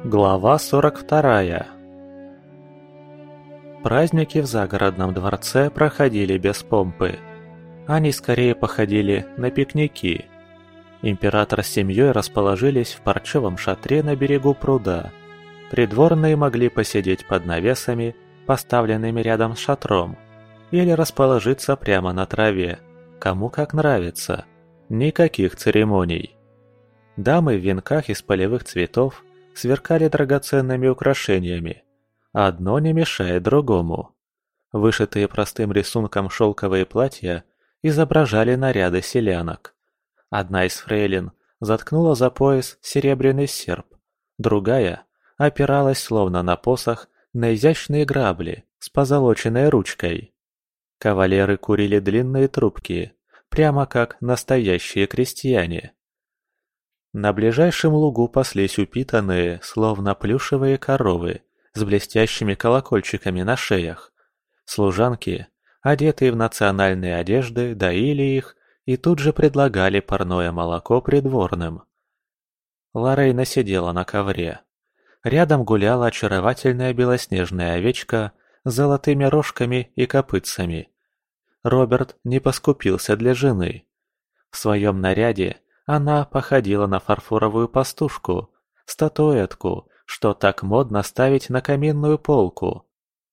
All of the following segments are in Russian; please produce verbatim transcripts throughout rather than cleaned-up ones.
Глава сорок вторая. Праздники в загородном дворце проходили без помпы. Они скорее походили на пикники. Император с семьей расположились в парчевом шатре на берегу пруда. Придворные могли посидеть под навесами, поставленными рядом с шатром, или расположиться прямо на траве, кому как нравится. Никаких церемоний. Дамы в венках из полевых цветов сверкали драгоценными украшениями. Одно не мешает другому. Вышитые простым рисунком шелковые платья изображали наряды селянок. Одна из фрейлин заткнула за пояс серебряный серп, другая опиралась словно на посох на изящные грабли с позолоченной ручкой. Кавалеры курили длинные трубки, прямо как настоящие крестьяне. На ближайшем лугу паслись упитанные, словно плюшевые коровы, с блестящими колокольчиками на шеях. Служанки, одетые в национальные одежды, доили их и тут же предлагали парное молоко придворным. Лорейна сидела на ковре. Рядом гуляла очаровательная белоснежная овечка с золотыми рожками и копытцами. Роберт не поскупился для жены. В своем наряде она походила на фарфоровую пастушку, статуэтку, что так модно ставить на каминную полку.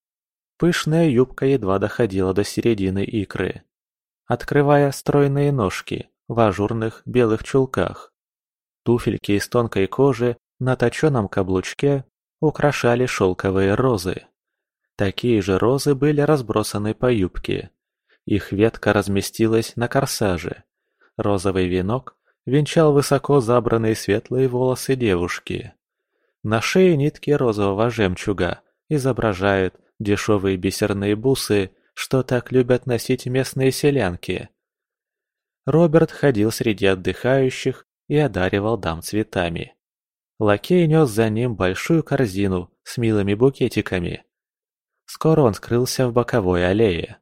Пышная юбка едва доходила до середины икры, открывая стройные ножки в ажурных белых чулках. Туфельки из тонкой кожи на точеном каблучке украшали шелковые розы. Такие же розы были разбросаны по юбке. Их ветка разместилась на корсаже. Розовый венок венчал высоко забранные светлые волосы девушки. На шее нитки розового жемчуга изображают дешевые бисерные бусы, что так любят носить местные селянки. Роберт ходил среди отдыхающих и одаривал дам цветами. Лакей нес за ним большую корзину с милыми букетиками. Скоро он скрылся в боковой аллее.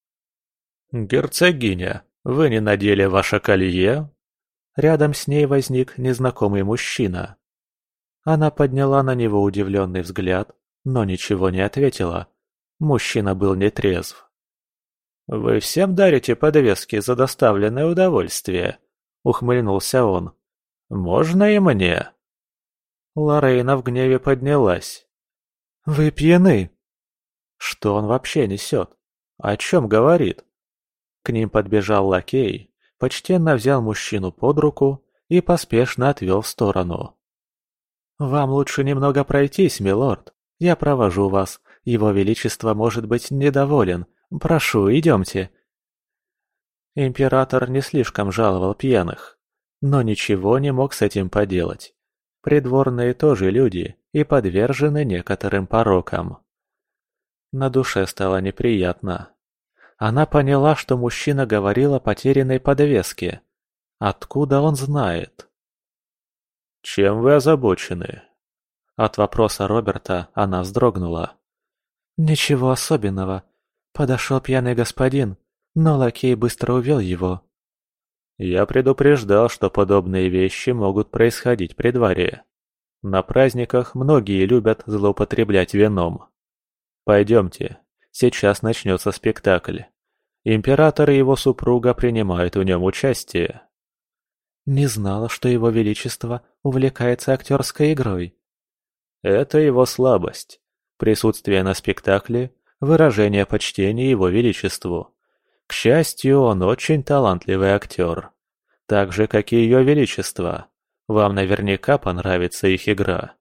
«Герцогиня, вы не надели ваше колье?» Рядом с ней возник незнакомый мужчина. Она подняла на него удивленный взгляд, но ничего не ответила. Мужчина был нетрезв. «Вы всем дарите подвески за доставленное удовольствие?» — ухмыльнулся он. «Можно и мне?» Лорейна в гневе поднялась. «Вы пьяны!» Что он вообще несет? О чем говорит? К ним подбежал лакей, почтенно взял мужчину под руку и поспешно отвел в сторону. «Вам лучше немного пройтись, милорд. Я провожу вас. Его Величество может быть недоволен. Прошу, идемте». Император не слишком жаловал пьяных, но ничего не мог с этим поделать. Придворные тоже люди и подвержены некоторым порокам. На душе стало неприятно. Она поняла, что мужчина говорил о потерянной подвеске. Откуда он знает? «Чем вы озабочены?» От вопроса Роберта она вздрогнула. «Ничего особенного. Подошел пьяный господин, но лакей быстро увел его». «Я предупреждал, что подобные вещи могут происходить при дворе. На праздниках многие любят злоупотреблять вином. Пойдемте, сейчас начнется спектакль. Император и его супруга принимают в нем участие». «Не знала, что его величество увлекается актерской игрой». «Это его слабость. Присутствие на спектакле – выражение почтения его величеству. К счастью, он очень талантливый актер. Так же, как и ее величество. Вам наверняка понравится их игра».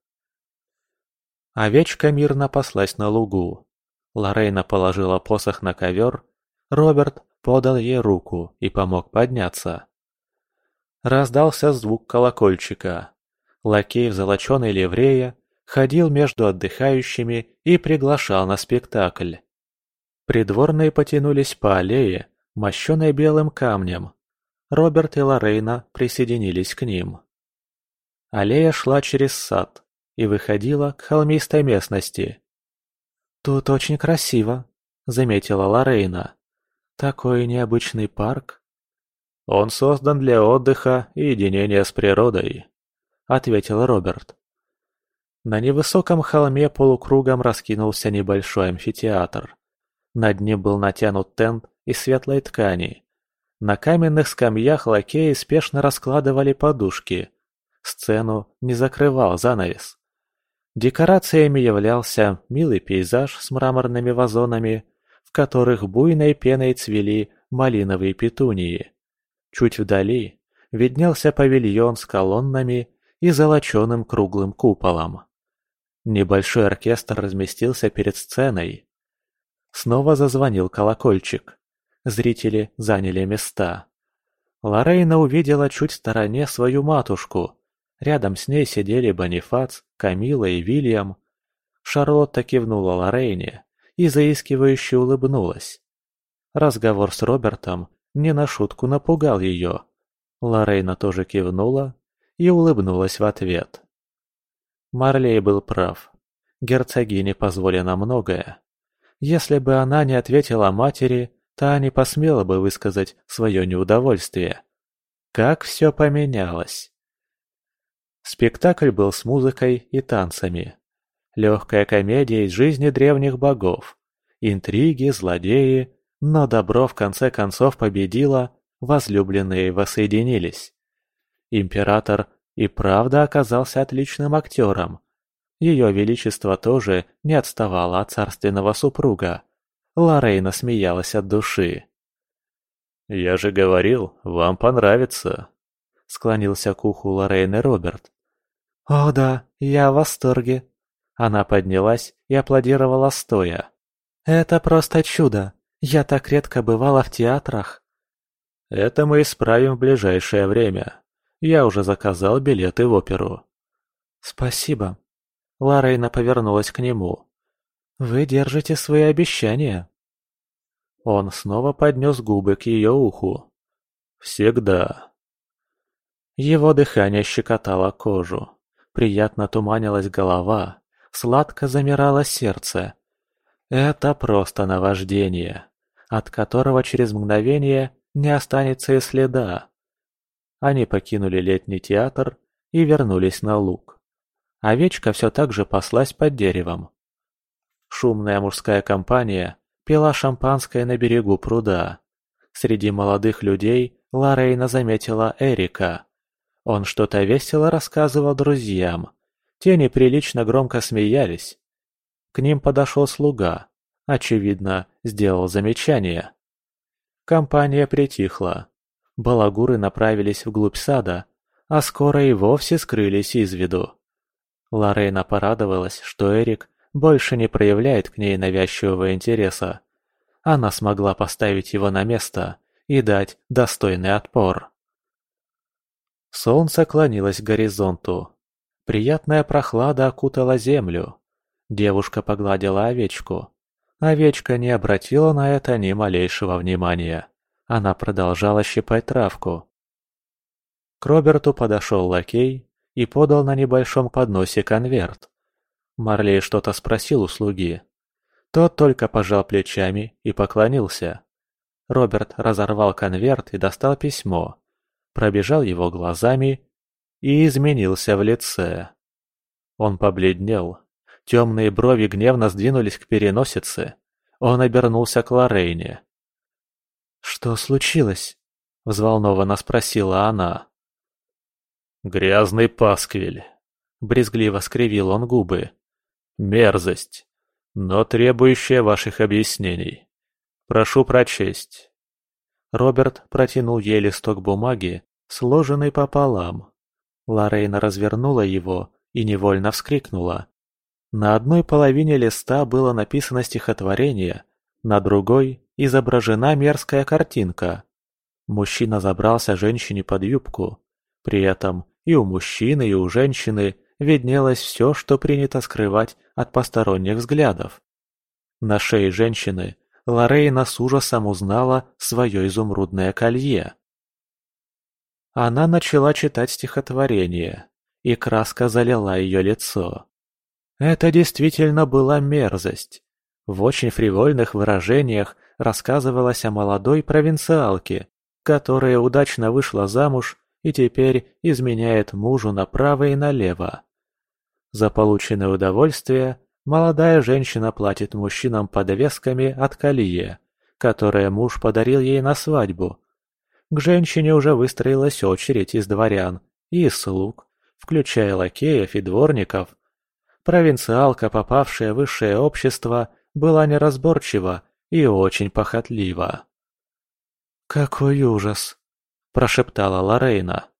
Овечка мирно паслась на лугу. Лорейна положила посох на ковер. Роберт подал ей руку и помог подняться. Раздался звук колокольчика. Лакей в золоченой ливрее ходил между отдыхающими и приглашал на спектакль. Придворные потянулись по аллее, мощенной белым камнем. Роберт и Лорейна присоединились к ним. Аллея шла через сад и выходила к холмистой местности. «Тут очень красиво», — заметила Лорейна. «Такой необычный парк». «Он создан для отдыха и единения с природой», — ответил Роберт. На невысоком холме полукругом раскинулся небольшой амфитеатр. Над ним был натянут тент из светлой ткани. На каменных скамьях лакеи спешно раскладывали подушки. Сцену не закрывал занавес. Декорациями являлся милый пейзаж с мраморными вазонами, в которых буйной пеной цвели малиновые петунии. Чуть вдали виднелся павильон с колоннами и золоченым круглым куполом. Небольшой оркестр разместился перед сценой. Снова зазвонил колокольчик. Зрители заняли места. Лорейна увидела чуть в стороне свою матушку. Рядом с ней сидели Бонифац, Камила и Вильям. Шарлотта кивнула Лорейне и заискивающе улыбнулась. Разговор с Робертом не на шутку напугал ее. Лорейна тоже кивнула и улыбнулась в ответ. Марлей был прав. Герцогине позволено многое. Если бы она не ответила матери, та не посмела бы высказать свое неудовольствие. Как все поменялось. Спектакль был с музыкой и танцами. Легкая комедия из жизни древних богов. Интриги, злодеи, но добро в конце концов победило, возлюбленные воссоединились. Император и правда оказался отличным актером. Ее величество тоже не отставало от царственного супруга. Лорейна смеялась от души. «Я же говорил, вам понравится», — склонился к уху Лорейны Роберт. «О да, я в восторге». Она поднялась и аплодировала стоя. «Это просто чудо. Я так редко бывала в театрах». «Это мы исправим в ближайшее время. Я уже заказал билеты в оперу». «Спасибо». Лорейна повернулась к нему. «Вы держите свои обещания». Он снова поднес губы к ее уху. «Всегда». Его дыхание щекотало кожу. Приятно туманилась голова, сладко замирало сердце. Это просто наваждение, от которого через мгновение не останется и следа. Они покинули летний театр и вернулись на луг. Овечка все так же паслась под деревом. Шумная мужская компания пила шампанское на берегу пруда. Среди молодых людей Лорейна заметила Эрика. Он что-то весело рассказывал друзьям. Те неприлично громко смеялись. К ним подошел слуга. Очевидно, сделал замечание. Компания притихла. Балагуры направились вглубь сада, а скоро и вовсе скрылись из виду. Лорейна порадовалась, что Эрик больше не проявляет к ней навязчивого интереса. Она смогла поставить его на место и дать достойный отпор. Солнце клонилось к горизонту. Приятная прохлада окутала землю. Девушка погладила овечку. Овечка не обратила на это ни малейшего внимания. Она продолжала щипать травку. К Роберту подошел лакей и подал на небольшом подносе конверт. Марлей что-то спросил у слуги. Тот только пожал плечами и поклонился. Роберт разорвал конверт и достал письмо. Пробежал его глазами и изменился в лице. Он побледнел. Темные брови гневно сдвинулись к переносице. Он обернулся к Лорейне. «Что случилось?» — взволнованно спросила она. «Грязный пасквиль!» — брезгливо скривил он губы. «Мерзость, но требующая ваших объяснений. Прошу прочесть». Роберт протянул ей листок бумаги, сложенный пополам. Лорейна развернула его и невольно вскрикнула. На одной половине листа было написано стихотворение, на другой изображена мерзкая картинка. Мужчина забрался женщине под юбку. При этом и у мужчины, и у женщины виднелось все, что принято скрывать от посторонних взглядов. На шее женщины Лорейна с ужасом узнала свое изумрудное колье. Она начала читать стихотворение, и краска залила ее лицо. Это действительно была мерзость. В очень фривольных выражениях рассказывалось о молодой провинциалке, которая удачно вышла замуж и теперь изменяет мужу направо и налево. За полученное удовольствие молодая женщина платит мужчинам подвесками от колье, которое муж подарил ей на свадьбу. К женщине уже выстроилась очередь из дворян и из слуг, включая лакеев и дворников. Провинциалка, попавшая в высшее общество, была неразборчива и очень похотлива. «Какой ужас!» – прошептала Лорейна.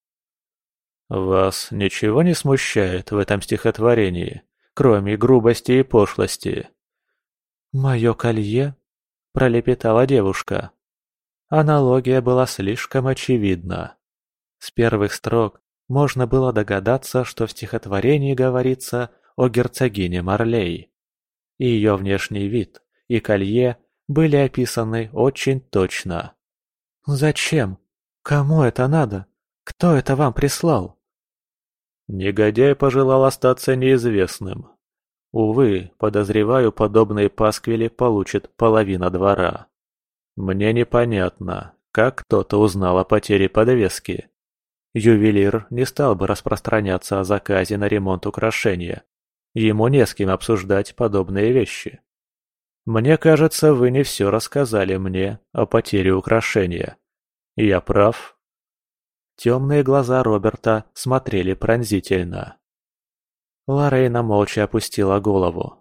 «Вас ничего не смущает в этом стихотворении, кроме грубости и пошлости?» «Мое колье?» – пролепетала девушка. Аналогия была слишком очевидна. С первых строк можно было догадаться, что в стихотворении говорится о герцогине Марлей. И ее внешний вид, и колье были описаны очень точно. «Зачем? Кому это надо? Кто это вам прислал?» Негодяй пожелал остаться неизвестным. Увы, подозреваю, подобные пасквили получит половина двора. Мне непонятно, как кто-то узнал о потере подвески. Ювелир не стал бы распространяться о заказе на ремонт украшения. Ему не с кем обсуждать подобные вещи. Мне кажется, вы не все рассказали мне о потере украшения. Я прав?» Темные глаза Роберта смотрели пронзительно. Лорейна молча опустила голову.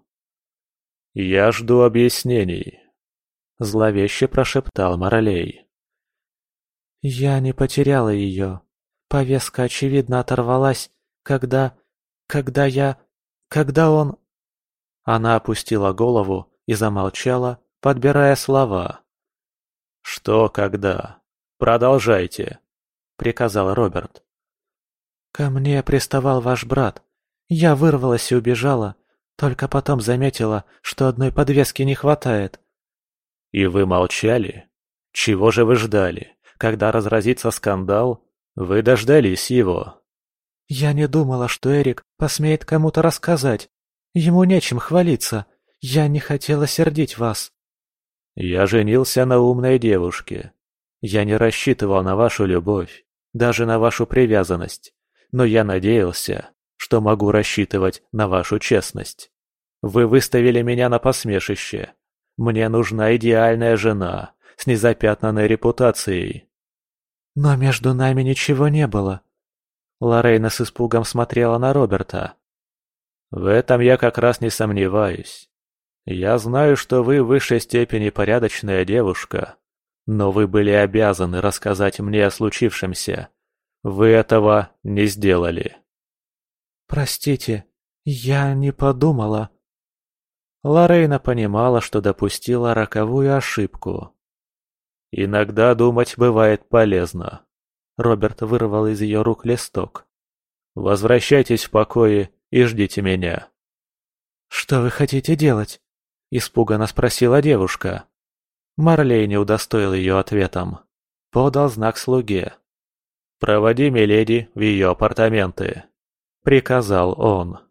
«Я жду объяснений», — зловеще прошептал Марлей. «Я не потеряла ее. Повеска, очевидно, оторвалась, когда... когда я... когда он...» Она опустила голову и замолчала, подбирая слова. «Что когда? Продолжайте», — приказал Роберт. «Ко мне приставал ваш брат. Я вырвалась и убежала, только потом заметила, что одной подвески не хватает». «И вы молчали? Чего же вы ждали? Когда разразится скандал, вы дождались его». «Я не думала, что Эрик посмеет кому-то рассказать. Ему нечем хвалиться. Я не хотела сердить вас». «Я женился на умной девушке. Я не рассчитывал на вашу любовь, даже на вашу привязанность, но я надеялся, что могу рассчитывать на вашу честность. Вы выставили меня на посмешище. Мне нужна идеальная жена с незапятнанной репутацией». «Но между нами ничего не было». Лорейна с испугом смотрела на Роберта. «В этом я как раз не сомневаюсь. Я знаю, что вы в высшей степени порядочная девушка, но вы были обязаны рассказать мне о случившемся. Вы этого не сделали». «Простите, я не подумала». Лорейна понимала, что допустила роковую ошибку. «Иногда думать бывает полезно». Роберт вырвал из ее рук листок. «Возвращайтесь в покое и ждите меня». «Что вы хотите делать?» – испуганно спросила девушка. Марлей не удостоил ее ответом. Подал знак слуге. «Проводи миледи в ее апартаменты», – приказал он.